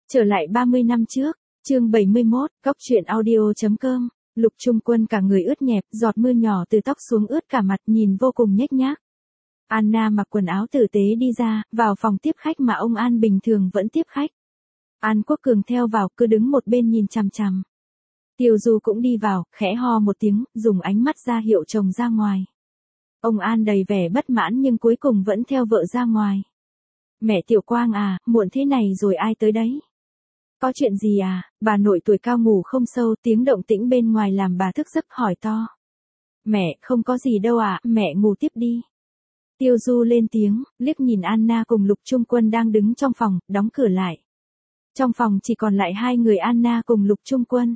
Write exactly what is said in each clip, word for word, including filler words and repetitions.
Trở lại ba mươi năm trước, chương bảy mươi mốt, góc truyện audio.com, Lục Trung Quân cả người ướt nhẹp, giọt mưa nhỏ từ tóc xuống ướt cả mặt, nhìn vô cùng nhếch nhác. Anna mặc quần áo tử tế đi ra, vào phòng tiếp khách mà ông An bình thường vẫn tiếp khách. An Quốc Cường theo vào, cứ đứng một bên nhìn chằm chằm. Tiêu Du cũng đi vào, khẽ ho một tiếng, dùng ánh mắt ra hiệu chồng ra ngoài. Ông An đầy vẻ bất mãn nhưng cuối cùng vẫn theo vợ ra ngoài. Mẹ Tiểu Quang à, muộn thế này rồi ai tới đấy? Có chuyện gì à? Bà nội tuổi cao ngủ không sâu, tiếng động tĩnh bên ngoài làm bà thức giấc hỏi to. Mẹ, không có gì đâu à, mẹ ngủ tiếp đi. Tiêu Du lên tiếng, liếc nhìn Anna cùng Lục Trung Quân đang đứng trong phòng, đóng cửa lại. Trong phòng chỉ còn lại hai người Anna cùng Lục Trung Quân.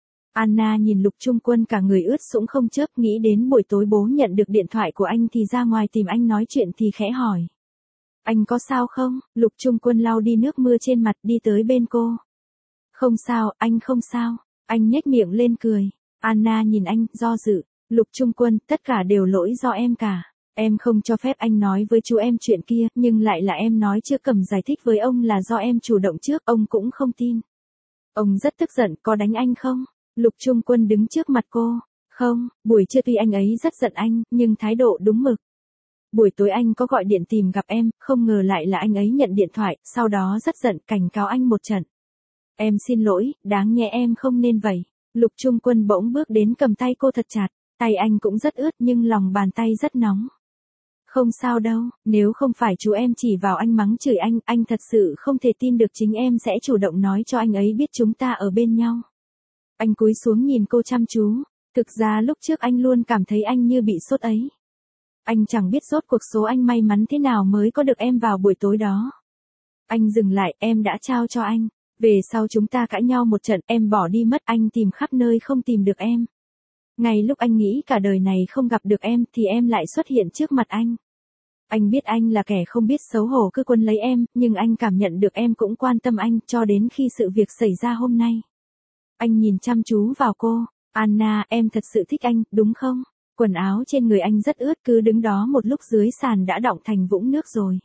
Anna nhìn Lục Trung Quân cả người ướt sũng không chớp, nghĩ đến buổi tối bố nhận được điện thoại của anh thì ra ngoài tìm anh nói chuyện thì khẽ hỏi. Anh có sao không? Lục Trung Quân lau đi nước mưa trên mặt đi tới bên cô. Không sao, anh không sao. Anh nhếch miệng lên cười. Anna nhìn anh, do dự. Lục Trung Quân, tất cả đều lỗi do em cả. Em không cho phép anh nói với chú em chuyện kia, nhưng lại là em nói chưa cầm giải thích với ông là do em chủ động trước, ông cũng không tin. Ông rất tức giận, có đánh anh không? Lục Trung Quân đứng trước mặt cô. Không, buổi trưa tuy anh ấy rất giận anh, nhưng thái độ đúng mực. Buổi tối anh có gọi điện tìm gặp em, không ngờ lại là anh ấy nhận điện thoại, sau đó rất giận, cảnh cáo anh một trận. Em xin lỗi, đáng nhẽ em không nên vậy. Lục Trung Quân bỗng bước đến cầm tay cô thật chặt, tay anh cũng rất ướt nhưng lòng bàn tay rất nóng. Không sao đâu, nếu không phải chú em chỉ vào anh mắng chửi anh, anh thật sự không thể tin được chính em sẽ chủ động nói cho anh ấy biết chúng ta ở bên nhau. Anh cúi xuống nhìn cô chăm chú, thực ra lúc trước anh luôn cảm thấy anh như bị sốt ấy. Anh chẳng biết rốt cuộc số anh may mắn thế nào mới có được em vào buổi tối đó. Anh dừng lại, em đã trao cho anh. Về sau chúng ta cãi nhau một trận, em bỏ đi mất, anh tìm khắp nơi không tìm được em. Ngay lúc anh nghĩ cả đời này không gặp được em thì em lại xuất hiện trước mặt anh. Anh biết anh là kẻ không biết xấu hổ cứ quấn lấy em, nhưng anh cảm nhận được em cũng quan tâm anh cho đến khi sự việc xảy ra hôm nay. Anh nhìn chăm chú vào cô. Anna, em thật sự thích anh, đúng không? Quần áo trên người anh rất ướt, cứ đứng đó một lúc dưới sàn đã đọng thành vũng nước rồi.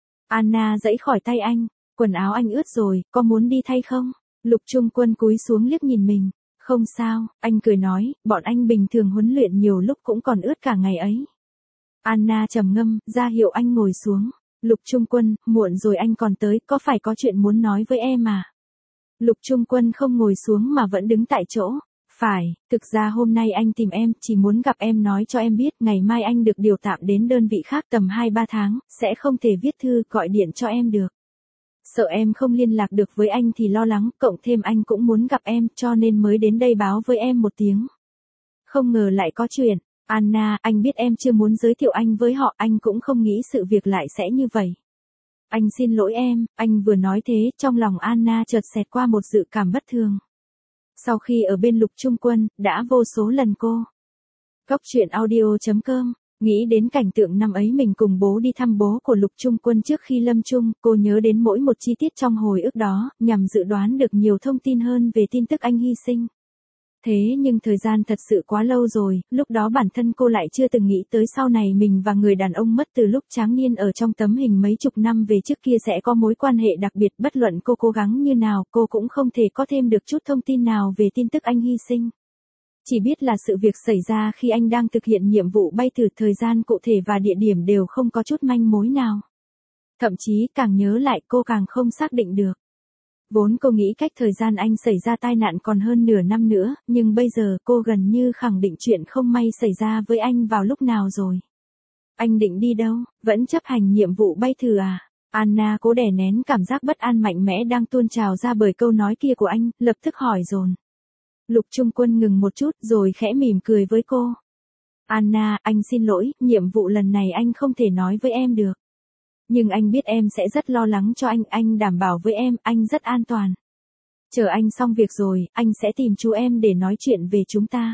Anna giãy khỏi tay anh. Quần áo anh ướt rồi, có muốn đi thay không? Lục Trung Quân cúi xuống liếc nhìn mình. Không sao, anh cười nói, bọn anh bình thường huấn luyện nhiều lúc cũng còn ướt cả ngày ấy. Anna trầm ngâm, ra hiệu anh ngồi xuống. Lục Trung Quân, muộn rồi anh còn tới, có phải có chuyện muốn nói với em à? Lục Trung Quân không ngồi xuống mà vẫn đứng tại chỗ. Phải, thực ra hôm nay anh tìm em, chỉ muốn gặp em nói cho em biết, ngày mai anh được điều tạm đến đơn vị khác tầm hai ba tháng, sẽ không thể viết thư, gọi điện cho em được. Sợ em không liên lạc được với anh thì lo lắng, cộng thêm anh cũng muốn gặp em, cho nên mới đến đây báo với em một tiếng. Không ngờ lại có chuyện. Anna, anh biết em chưa muốn giới thiệu anh với họ, anh cũng không nghĩ sự việc lại sẽ như vậy. Anh xin lỗi em, anh vừa nói thế, trong lòng Anna chợt xẹt qua một dự cảm bất thường. Sau khi ở bên Lục Trung Quân, đã vô số lần cô. Góc truyện audio.com, nghĩ đến cảnh tượng năm ấy mình cùng bố đi thăm bố của Lục Trung Quân trước khi lâm chung, cô nhớ đến mỗi một chi tiết trong hồi ức đó, nhằm dự đoán được nhiều thông tin hơn về tin tức anh hy sinh. Thế nhưng thời gian thật sự quá lâu rồi, lúc đó bản thân cô lại chưa từng nghĩ tới sau này mình và người đàn ông mất từ lúc tráng niên ở trong tấm hình mấy chục năm về trước kia sẽ có mối quan hệ đặc biệt, bất luận cô cố gắng như nào, cô cũng không thể có thêm được chút thông tin nào về tin tức anh hy sinh. Chỉ biết là sự việc xảy ra khi anh đang thực hiện nhiệm vụ bay thử, thời gian cụ thể và địa điểm đều không có chút manh mối nào. Thậm chí càng nhớ lại cô càng không xác định được. Vốn cô nghĩ cách thời gian anh xảy ra tai nạn còn hơn nửa năm nữa, nhưng bây giờ cô gần như khẳng định chuyện không may xảy ra với anh vào lúc nào rồi. Anh định đi đâu, vẫn chấp hành nhiệm vụ bay thử à? Anna cố đè nén cảm giác bất an mạnh mẽ đang tuôn trào ra bởi câu nói kia của anh, lập tức hỏi dồn. Lục Trung Quân ngừng một chút rồi khẽ mỉm cười với cô. Anna, anh xin lỗi, nhiệm vụ lần này anh không thể nói với em được. Nhưng anh biết em sẽ rất lo lắng cho anh, anh đảm bảo với em, anh rất an toàn. Chờ anh xong việc rồi, anh sẽ tìm chú em để nói chuyện về chúng ta.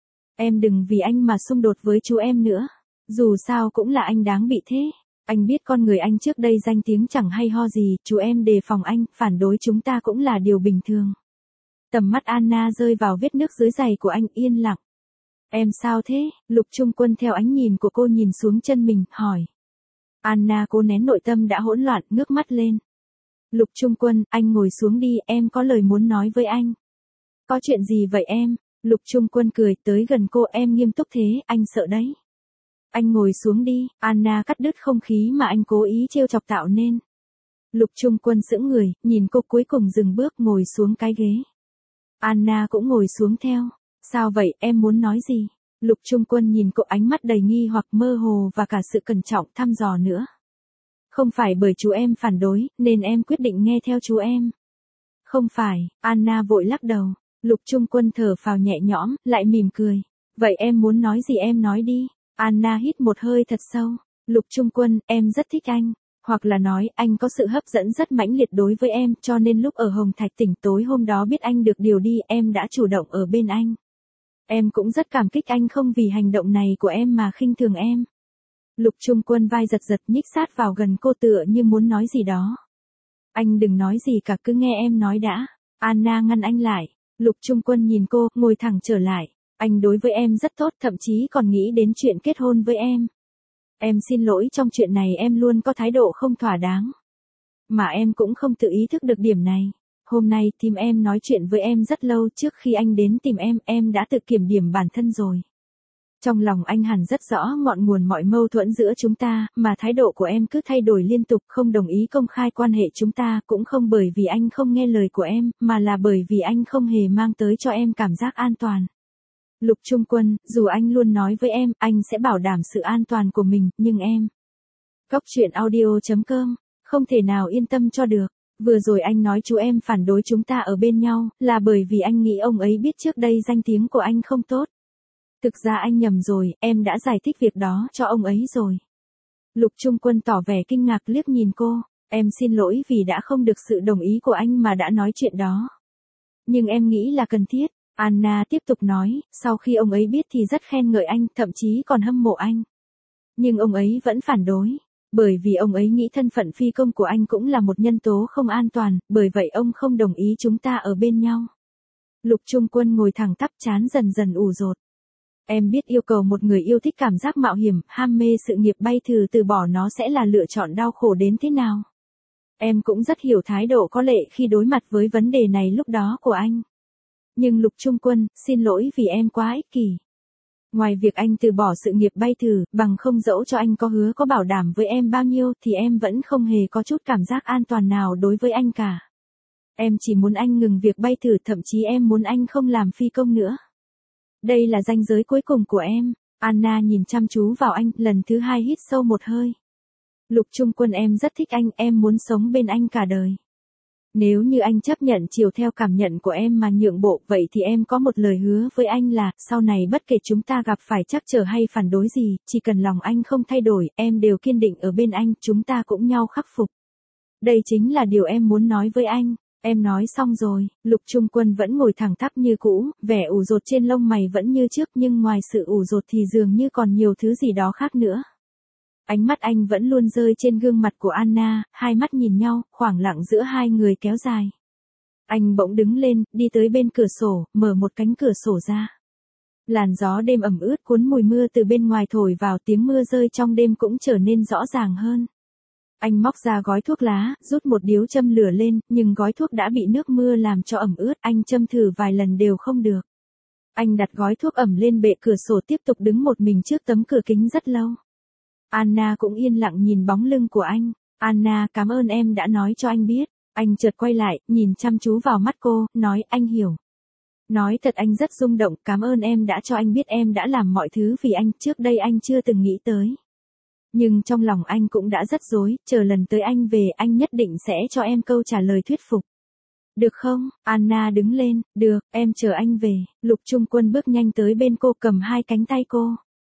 Em đừng vì anh mà xung đột với chú em nữa. Dù sao cũng là anh đáng bị thế. Anh biết con người anh trước đây danh tiếng chẳng hay ho gì, chú em đề phòng anh, phản đối chúng ta cũng là điều bình thường. Tầm mắt Anna rơi vào vết nước dưới giày của anh, yên lặng. Em sao thế? Lục Trung Quân theo ánh nhìn của cô nhìn xuống chân mình, hỏi. Anna cố nén nội tâm đã hỗn loạn, ngước mắt lên. Lục Trung Quân, anh ngồi xuống đi, em có lời muốn nói với anh. Có chuyện gì vậy em? Lục Trung Quân cười tới gần cô, em nghiêm túc thế, anh sợ đấy. Anh ngồi xuống đi, Anna cắt đứt không khí mà anh cố ý trêu chọc tạo nên. Lục Trung Quân sững người, nhìn cô cuối cùng dừng bước ngồi xuống cái ghế. Anna cũng ngồi xuống theo. Sao vậy, em muốn nói gì? Lục Trung Quân nhìn cô, ánh mắt đầy nghi hoặc mơ hồ và cả sự cẩn trọng thăm dò nữa. Không phải bởi chú em phản đối, nên em quyết định nghe theo chú em. Không phải, Anna vội lắc đầu. Lục Trung Quân thở phào nhẹ nhõm, lại mỉm cười. Vậy em muốn nói gì em nói đi. Anna hít một hơi thật sâu. Lục Trung Quân, em rất thích anh. Hoặc là nói, anh có sự hấp dẫn rất mãnh liệt đối với em, cho nên lúc ở Hồng Thạch tỉnh tối hôm đó biết anh được điều đi, em đã chủ động ở bên anh. Em cũng rất cảm kích anh không vì hành động này của em mà khinh thường em. Lục Trung Quân vai giật giật nhích sát vào gần cô tựa như muốn nói gì đó. Anh đừng nói gì cả, cứ nghe em nói đã. Anna ngăn anh lại. Lục Trung Quân nhìn cô, ngồi thẳng trở lại. Anh đối với em rất tốt, thậm chí còn nghĩ đến chuyện kết hôn với em. Em xin lỗi, trong chuyện này em luôn có thái độ không thỏa đáng. Mà em cũng không tự ý thức được điểm này. Hôm nay team em nói chuyện với em rất lâu, trước khi anh đến tìm em, em đã tự kiểm điểm bản thân rồi. Trong lòng anh hẳn rất rõ ngọn nguồn mọi mâu thuẫn giữa chúng ta, mà thái độ của em cứ thay đổi liên tục, không đồng ý công khai quan hệ chúng ta, cũng không bởi vì anh không nghe lời của em, mà là bởi vì anh không hề mang tới cho em cảm giác an toàn. Lục Trung Quân, dù anh luôn nói với em, anh sẽ bảo đảm sự an toàn của mình, nhưng em. Góc truyện audio chấm com, không thể nào yên tâm cho được. Vừa rồi anh nói chú em phản đối chúng ta ở bên nhau, là bởi vì anh nghĩ ông ấy biết trước đây danh tiếng của anh không tốt. Thực ra anh nhầm rồi, em đã giải thích việc đó cho ông ấy rồi. Lục Trung Quân tỏ vẻ kinh ngạc liếc nhìn cô, em xin lỗi vì đã không được sự đồng ý của anh mà đã nói chuyện đó. Nhưng em nghĩ là cần thiết. Anna tiếp tục nói, sau khi ông ấy biết thì rất khen ngợi anh, thậm chí còn hâm mộ anh. Nhưng ông ấy vẫn phản đối, bởi vì ông ấy nghĩ thân phận phi công của anh cũng là một nhân tố không an toàn, bởi vậy ông không đồng ý chúng ta ở bên nhau. Lục Trung Quân ngồi thẳng tắp, trán dần dần ủ rột. Em biết yêu cầu một người yêu thích cảm giác mạo hiểm, ham mê sự nghiệp bay thử từ bỏ nó sẽ là lựa chọn đau khổ đến thế nào. Em cũng rất hiểu thái độ có lệ khi đối mặt với vấn đề này lúc đó của anh. Nhưng Lục Trung Quân, xin lỗi vì em quá ích kỷ. Ngoài việc anh từ bỏ sự nghiệp bay thử, bằng không dẫu cho anh có hứa có bảo đảm với em bao nhiêu thì em vẫn không hề có chút cảm giác an toàn nào đối với anh cả. Em chỉ muốn anh ngừng việc bay thử, thậm chí em muốn anh không làm phi công nữa. Đây là ranh giới cuối cùng của em. Anna nhìn chăm chú vào anh, lần thứ hai hít sâu một hơi. Lục Trung Quân, em rất thích anh, em muốn sống bên anh cả đời. Nếu như anh chấp nhận chiều theo cảm nhận của em mà nhượng bộ, vậy thì em có một lời hứa với anh là, sau này bất kể chúng ta gặp phải trắc trở hay phản đối gì, chỉ cần lòng anh không thay đổi, em đều kiên định ở bên anh, chúng ta cũng nhau khắc phục. Đây chính là điều em muốn nói với anh. Em nói xong rồi. Lục Trung Quân vẫn ngồi thẳng tắp như cũ, vẻ ủ rột trên lông mày vẫn như trước, nhưng ngoài sự ủ rột thì dường như còn nhiều thứ gì đó khác nữa. Ánh mắt anh vẫn luôn rơi trên gương mặt của Anna, hai mắt nhìn nhau, khoảng lặng giữa hai người kéo dài. Anh bỗng đứng lên, đi tới bên cửa sổ, mở một cánh cửa sổ ra. Làn gió đêm ẩm ướt cuốn mùi mưa từ bên ngoài thổi vào, tiếng mưa rơi trong đêm cũng trở nên rõ ràng hơn. Anh móc ra gói thuốc lá, rút một điếu châm lửa lên, nhưng gói thuốc đã bị nước mưa làm cho ẩm ướt, anh châm thử vài lần đều không được. Anh đặt gói thuốc ẩm lên bệ cửa sổ, tiếp tục đứng một mình trước tấm cửa kính rất lâu. Anna cũng yên lặng nhìn bóng lưng của anh. Anna, cảm ơn em đã nói cho anh biết. Anh chợt quay lại, nhìn chăm chú vào mắt cô, nói, anh hiểu. Nói thật anh rất rung động, cảm ơn em đã cho anh biết em đã làm mọi thứ vì anh, trước đây anh chưa từng nghĩ tới. Nhưng trong lòng anh cũng đã rất rối, chờ lần tới anh về anh nhất định sẽ cho em câu trả lời thuyết phục. Được không? Anna đứng lên, được, em chờ anh về. Lục Trung Quân bước nhanh tới bên cô, cầm hai cánh tay cô.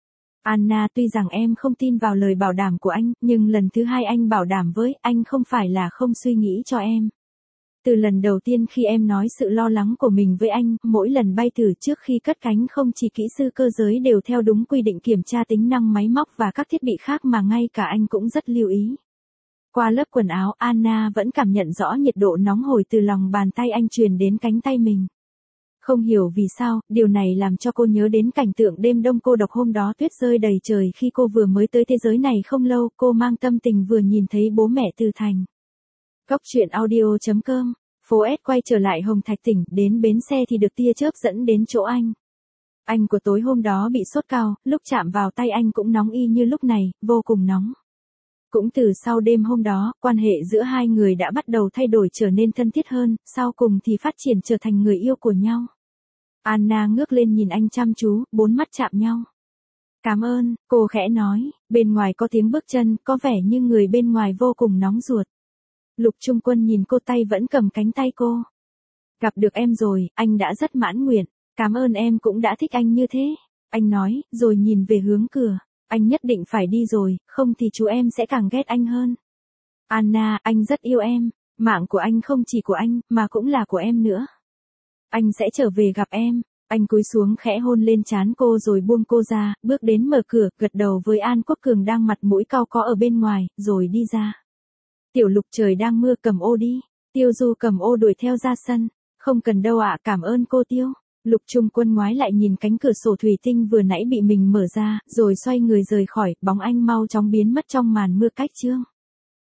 Anna, tuy rằng em không tin vào lời bảo đảm của anh, nhưng lần thứ hai anh bảo đảm với anh không phải là không suy nghĩ cho em. Từ lần đầu tiên khi em nói sự lo lắng của mình với anh, mỗi lần bay thử trước khi cất cánh không chỉ kỹ sư cơ giới đều theo đúng quy định kiểm tra tính năng máy móc và các thiết bị khác mà ngay cả anh cũng rất lưu ý. Qua lớp quần áo, Anna vẫn cảm nhận rõ nhiệt độ nóng hổi từ lòng bàn tay anh truyền đến cánh tay mình. Không hiểu vì sao, điều này làm cho cô nhớ đến cảnh tượng đêm đông cô độc hôm đó, tuyết rơi đầy trời khi cô vừa mới tới thế giới này không lâu, cô mang tâm tình vừa nhìn thấy bố mẹ từ thành. Cóc truyện audio chấm com. Phố S quay trở lại Hồng Thạch tỉnh, đến bến xe thì được tia chớp dẫn đến chỗ anh. Anh của tối hôm đó bị sốt cao, lúc chạm vào tay anh cũng nóng y như lúc này, vô cùng nóng. Cũng từ sau đêm hôm đó, quan hệ giữa hai người đã bắt đầu thay đổi trở nên thân thiết hơn, sau cùng thì phát triển trở thành người yêu của nhau. Anna ngước lên nhìn anh chăm chú, bốn mắt chạm nhau. Cảm ơn, cô khẽ nói, bên ngoài có tiếng bước chân, có vẻ như người bên ngoài vô cùng nóng ruột. Lục Trung Quân nhìn cô tay vẫn cầm cánh tay cô. Gặp được em rồi, anh đã rất mãn nguyện, cảm ơn em cũng đã thích anh như thế. Anh nói, rồi nhìn về hướng cửa, anh nhất định phải đi rồi, không thì chú em sẽ càng ghét anh hơn. Anna, anh rất yêu em, mạng của anh không chỉ của anh, mà cũng là của em nữa. Anh sẽ trở về gặp em. Anh cúi xuống khẽ hôn lên trán cô rồi buông cô ra, bước đến mở cửa, gật đầu với An Quốc Cường đang mặt mũi cau có ở bên ngoài, rồi đi ra. Tiểu Lục trời đang mưa cầm ô đi. Tiêu Du cầm ô đuổi theo ra sân. Không cần đâu ạ, cảm ơn cô Tiêu. Lục Trung Quân ngoái lại nhìn cánh cửa sổ thủy tinh vừa nãy bị mình mở ra, rồi xoay người rời khỏi, bóng anh mau chóng biến mất trong màn mưa cách chương.